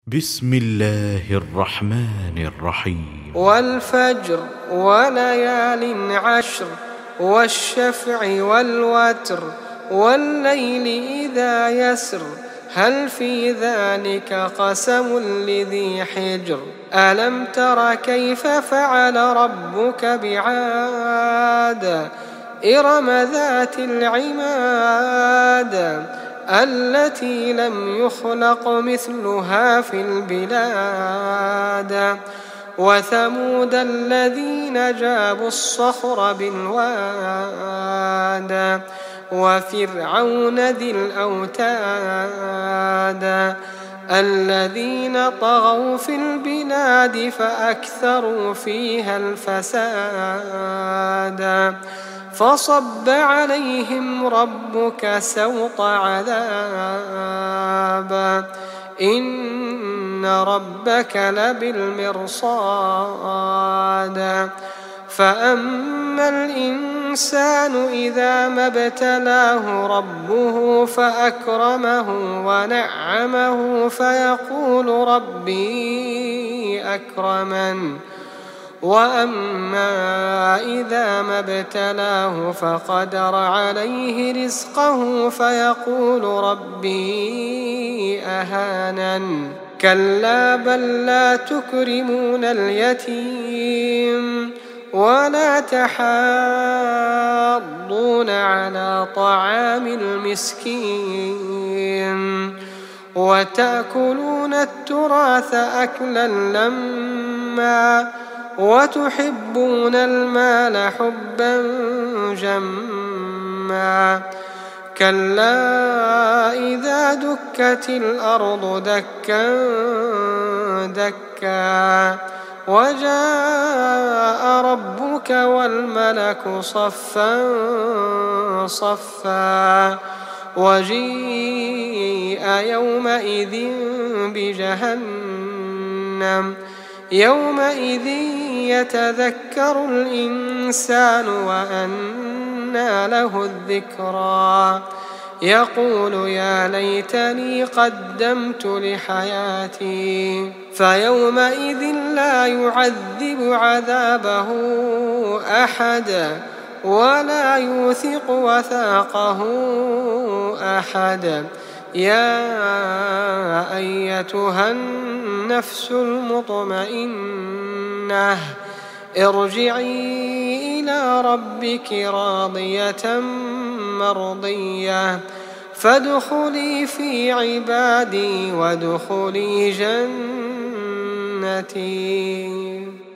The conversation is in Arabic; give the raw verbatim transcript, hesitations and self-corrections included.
بسم الله الرحمن الرحيم والفجر وليال عشر والشفع والوتر والليل إذا يسر هل في ذلك قسم لذي حجر ألم تر كيف فعل ربك بعاد إرم ذات العماد التي لم يخلق مثلها في البلاد وثمود الذين جابوا الصخر بالواد وفرعون ذي الأوتاد الذين طغوا في البلاد فأكثروا فيها الفساد فصب عليهم ربك سوط عذاب إن ربك لبالمرصاد فأما الإنسان إذا ما ابتلاه ربه فأكرمه ونعمه فيقول ربي أكرمن وأما إذا ما ابتلاه فقدر عليه رزقه فيقول ربي أهانن كلا بل لا تكرمون اليتيم ولا تحاضون على طعام المسكين وتأكلون التراث أكلا لما وتحبون المال حبا جما كلا إذا دكت الأرض دكا دكا وجاء ربك والملك صفا صفا وجيء يومئذ بجهنم يومئذ يتذكر الإنسان وأنى له الذكرى يقول يا ليتني قدمت لحياتي فيومئذ لا يعذب عذابه أحد ولا يوثق وثاقه أحد يا أيتها النفس المطمئنة ارجعي إلى ربك راضية مرضية فادخلي في عبادي وادخلي جنتي.